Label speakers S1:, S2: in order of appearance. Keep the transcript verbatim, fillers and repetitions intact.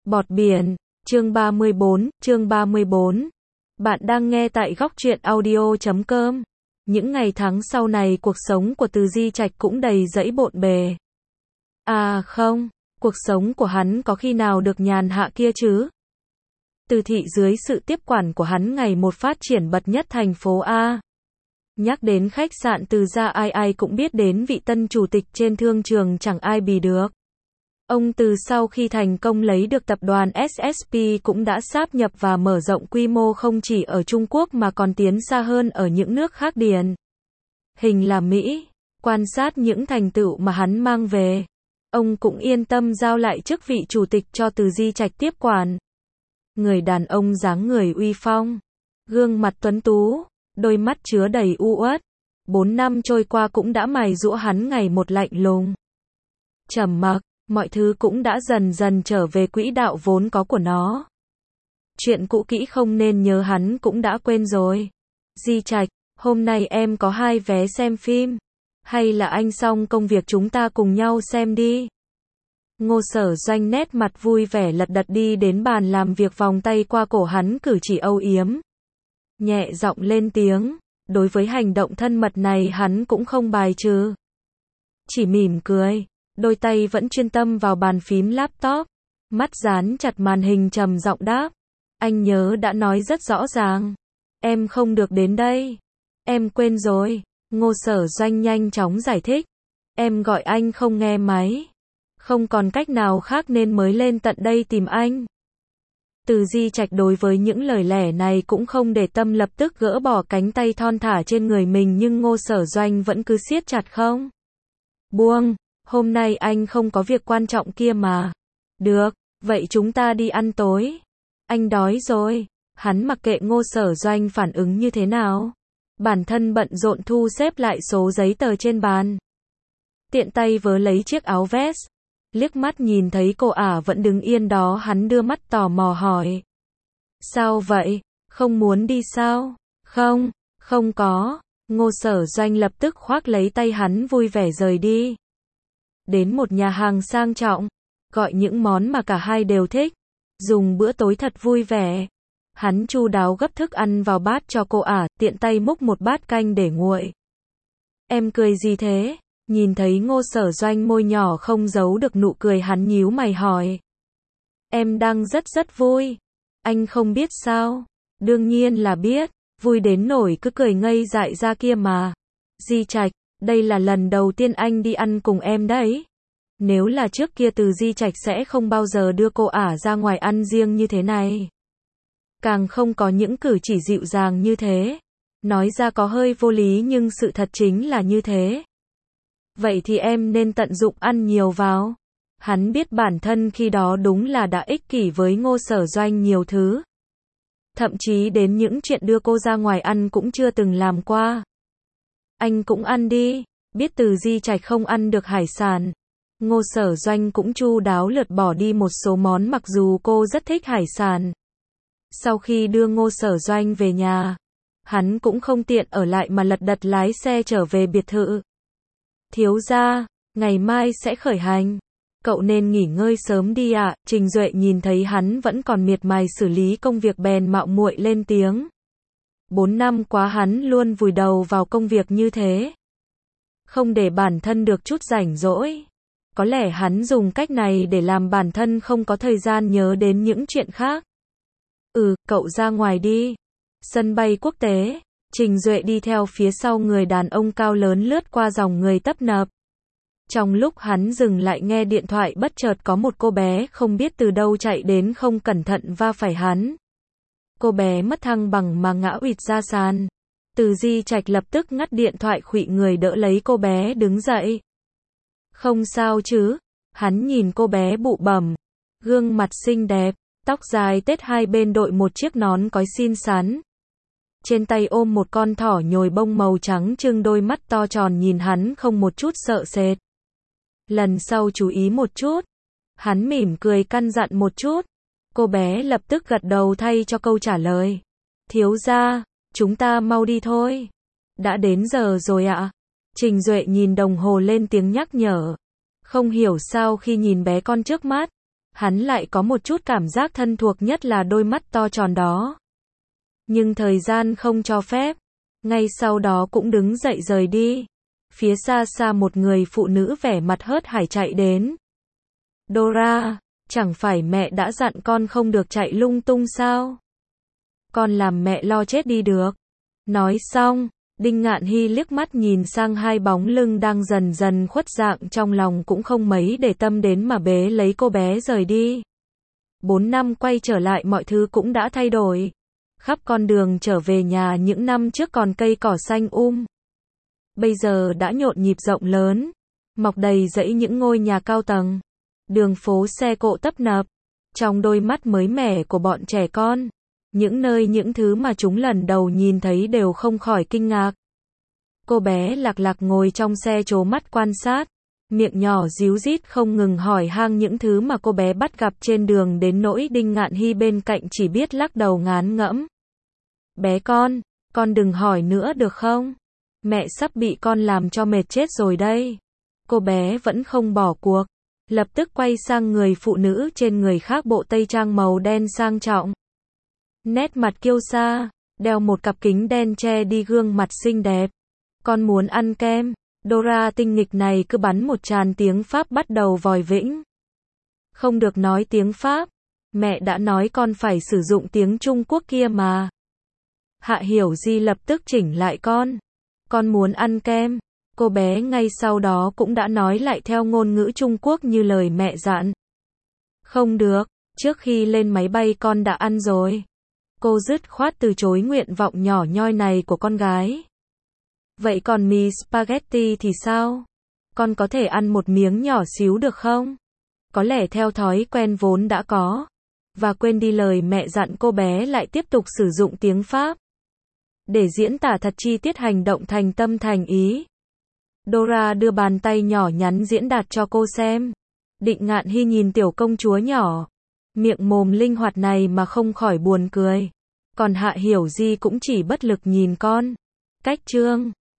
S1: Bọt biển, chương ba mươi bốn, chương ba mươi bốn. Bạn đang nghe tại góc truyện audio chấm com. Những ngày tháng sau này cuộc sống của Từ Di Trạch cũng đầy rẫy bộn bề. À không, cuộc sống của hắn có khi nào được nhàn hạ kia chứ? Từ thị dưới sự tiếp quản của hắn ngày một phát triển bật nhất thành phố A. Nhắc đến khách sạn Từ gia ai ai cũng biết đến vị tân chủ tịch trên thương trường chẳng ai bì được. Ông Từ sau khi thành công lấy được tập đoàn ét ét pê cũng đã sáp nhập và mở rộng quy mô không chỉ ở Trung Quốc mà còn tiến xa hơn ở những nước khác điển hình là Mỹ. Quan sát những thành tựu mà hắn mang về, ông cũng yên tâm giao lại chức vị chủ tịch cho Từ Di Trạch tiếp quản. Người đàn ông dáng người uy phong, gương mặt tuấn tú, đôi mắt chứa đầy u uất. Bốn năm trôi qua cũng đã mài giũa hắn ngày một lạnh lùng, trầm mặc. Mọi thứ cũng đã dần dần trở về quỹ đạo vốn có của nó. Chuyện cũ kỹ không nên nhớ hắn cũng đã quên rồi. Di Trạch, hôm nay em có hai vé xem phim. Hay là anh xong công việc chúng ta cùng nhau xem đi. Ngô Sở Doanh nét mặt vui vẻ lật đật đi đến bàn làm việc, vòng tay qua cổ hắn cử chỉ âu yếm. Nhẹ giọng lên tiếng, đối với hành động thân mật này hắn cũng không bài trừ. Chỉ mỉm cười. Đôi tay vẫn chuyên tâm vào bàn phím laptop, mắt dán chặt màn hình trầm giọng đáp. Anh nhớ đã nói rất rõ ràng. Em không được đến đây. Em quên rồi. Ngô Sở Doanh nhanh chóng giải thích. Em gọi anh không nghe máy. Không còn cách nào khác nên mới lên tận đây tìm anh. Từ Di Trạch đối với những lời lẽ này cũng không để tâm, lập tức gỡ bỏ cánh tay thon thả trên người mình, nhưng Ngô Sở Doanh vẫn cứ siết chặt không buông. Hôm nay anh không có việc quan trọng kia mà. Được, vậy chúng ta đi ăn tối. Anh đói rồi. Hắn mặc kệ Ngô Sở Doanh phản ứng như thế nào. Bản thân bận rộn thu xếp lại số giấy tờ trên bàn. Tiện tay vớ lấy chiếc áo vest. Liếc mắt nhìn thấy cô ả vẫn đứng yên đó, hắn đưa mắt tò mò hỏi. Sao vậy? Không muốn đi sao? Không, không có. Ngô Sở Doanh lập tức khoác lấy tay hắn, vui vẻ rời đi. Đến một nhà hàng sang trọng, gọi những món mà cả hai đều thích, dùng bữa tối thật vui vẻ. Hắn chu đáo gấp thức ăn vào bát cho cô ả, tiện tay múc một bát canh để nguội. Em cười gì thế? Nhìn thấy Ngô Sở Doanh môi nhỏ không giấu được nụ cười, hắn nhíu mày hỏi. Em đang rất rất vui. Anh không biết sao? Đương nhiên là biết, vui đến nổi cứ cười ngây dại ra kia mà. Di Trạch, đây là lần đầu tiên anh đi ăn cùng em đấy. Nếu là trước kia Từ Di Trạch sẽ không bao giờ đưa cô ả ra ngoài ăn riêng như thế này. Càng không có những cử chỉ dịu dàng như thế. Nói ra có hơi vô lý nhưng sự thật chính là như thế. Vậy thì em nên tận dụng ăn nhiều vào. Hắn biết bản thân khi đó đúng là đã ích kỷ với Ngô Sở Doanh nhiều thứ. Thậm chí đến những chuyện đưa cô ra ngoài ăn cũng chưa từng làm qua. Anh cũng ăn đi. Biết Từ Di Trạch không ăn được hải sản, Ngô Sở Doanh cũng chu đáo lượt bỏ đi một số món mặc dù cô rất thích hải sản. Sau khi đưa Ngô Sở Doanh về nhà, hắn cũng không tiện ở lại mà lật đật lái xe trở về biệt thự. Thiếu gia, ngày mai sẽ khởi hành. Cậu nên nghỉ ngơi sớm đi ạ. Trình Duệ nhìn thấy hắn vẫn còn miệt mài xử lý công việc bèn mạo muội lên tiếng. Bốn năm quá hắn luôn vùi đầu vào công việc như thế, không để bản thân được chút rảnh rỗi. Có lẽ hắn dùng cách này để làm bản thân không có thời gian nhớ đến những chuyện khác. Ừ, cậu ra ngoài đi. Sân bay quốc tế, Trình Duệ đi theo phía sau người đàn ông cao lớn lướt qua dòng người tấp nập. Trong lúc hắn dừng lại nghe điện thoại, bất chợt có một cô bé không biết từ đâu chạy đến, không cẩn thận va phải hắn. Cô bé mất thăng bằng mà ngã ụịt ra sàn. Từ Di Trạch lập tức ngắt điện thoại, khuỵu người đỡ lấy cô bé đứng dậy. Không sao chứ? Hắn nhìn cô bé bụ bẫm, gương mặt xinh đẹp, tóc dài tết hai bên đội một chiếc nón cói xinh xắn. Trên tay ôm một con thỏ nhồi bông màu trắng trưng, đôi mắt to tròn nhìn hắn không một chút sợ sệt. Lần sau chú ý một chút. Hắn mỉm cười căn dặn một chút. Cô bé lập tức gật đầu thay cho câu trả lời. Thiếu gia, chúng ta mau đi thôi. Đã đến giờ rồi ạ. Trình Duệ nhìn đồng hồ lên tiếng nhắc nhở. Không hiểu sao khi nhìn bé con trước mắt, hắn lại có một chút cảm giác thân thuộc, nhất là đôi mắt to tròn đó. Nhưng thời gian không cho phép. Ngay sau đó cũng đứng dậy rời đi. Phía xa xa một người phụ nữ vẻ mặt hớt hải chạy đến. Dora, chẳng phải mẹ đã dặn con không được chạy lung tung sao? Con làm mẹ lo chết đi được. Nói xong, Đinh Ngạn Hy liếc mắt nhìn sang hai bóng lưng đang dần dần khuất dạng, trong lòng cũng không mấy để tâm đến mà bế lấy cô bé rời đi. Bốn năm quay trở lại, mọi thứ cũng đã thay đổi. Khắp con đường trở về nhà những năm trước còn cây cỏ xanh um. Bây giờ đã nhộn nhịp rộng lớn, mọc đầy dãy những ngôi nhà cao tầng. Đường phố xe cộ tấp nập. Trong đôi mắt mới mẻ của bọn trẻ con, những nơi những thứ mà chúng lần đầu nhìn thấy đều không khỏi kinh ngạc. Cô bé Lạc Lạc ngồi trong xe trố mắt quan sát, miệng nhỏ ríu rít không ngừng hỏi han những thứ mà cô bé bắt gặp trên đường, đến nỗi Đinh Ngạn Hy bên cạnh chỉ biết lắc đầu ngán ngẫm. Bé con, con đừng hỏi nữa được không? Mẹ sắp bị con làm cho mệt chết rồi đây. Cô bé vẫn không bỏ cuộc, lập tức quay sang người phụ nữ trên người khác, bộ tây trang màu đen sang trọng. Nét mặt kiêu sa, đeo một cặp kính đen che đi gương mặt xinh đẹp. Con muốn ăn kem. Dora tinh nghịch này cứ bắn một tràn tiếng Pháp bắt đầu vòi vĩnh. Không được nói tiếng Pháp. Mẹ đã nói con phải sử dụng tiếng Trung Quốc kia mà. Hạ Hiểu Di lập tức chỉnh lại con. Con muốn ăn kem. Cô bé ngay sau đó cũng đã nói lại theo ngôn ngữ Trung Quốc như lời mẹ dặn. Không được, trước khi lên máy bay con đã ăn rồi. Cô dứt khoát từ chối nguyện vọng nhỏ nhoi này của con gái. Vậy còn mì spaghetti thì sao? Con có thể ăn một miếng nhỏ xíu được không? Có lẽ theo thói quen vốn đã có, và quên đi lời mẹ dặn, cô bé lại tiếp tục sử dụng tiếng Pháp để diễn tả thật chi tiết hành động thành tâm thành ý. Dora đưa bàn tay nhỏ nhắn diễn đạt cho cô xem. Định Ngạn Hy nhìn tiểu công chúa nhỏ, miệng mồm linh hoạt này mà không khỏi buồn cười. Còn Hạ Hiểu Di cũng chỉ bất lực nhìn con. Cách chương